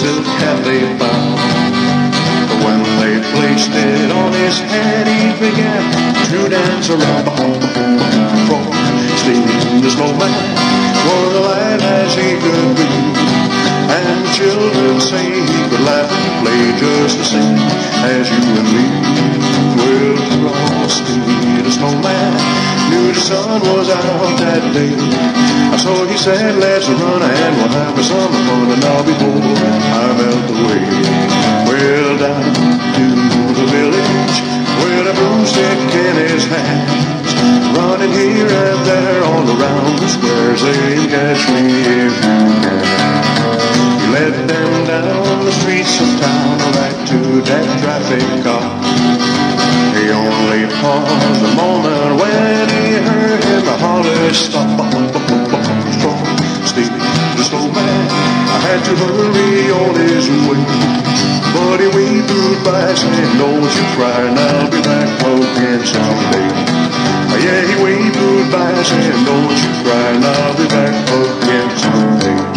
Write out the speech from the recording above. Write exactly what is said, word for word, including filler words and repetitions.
silk hat they found. But when they placed it on his head, he began to dance around the home. Frosty the Snowman was alive as he could be, and the children say he could laugh and play just the same as you and me. Well, Frosty the Snowman knew the sun was out that day, so he said, let's run and we'll have some fun, and I'll be home I melt away. Well, down to the village with a broomstick in his hands, running here and there all around the square, saying, catch me if you can. He led them down the streets of town right to that traffic cop. He only paused a moment when he heard him holler, stop. Frosty the Snowman, I had to hurry on his way, but he waved goodbye saying, don't you cry, and I'll be back again someday. Yeah, he waved goodbye saying, don't you cry, and I'll be back again someday.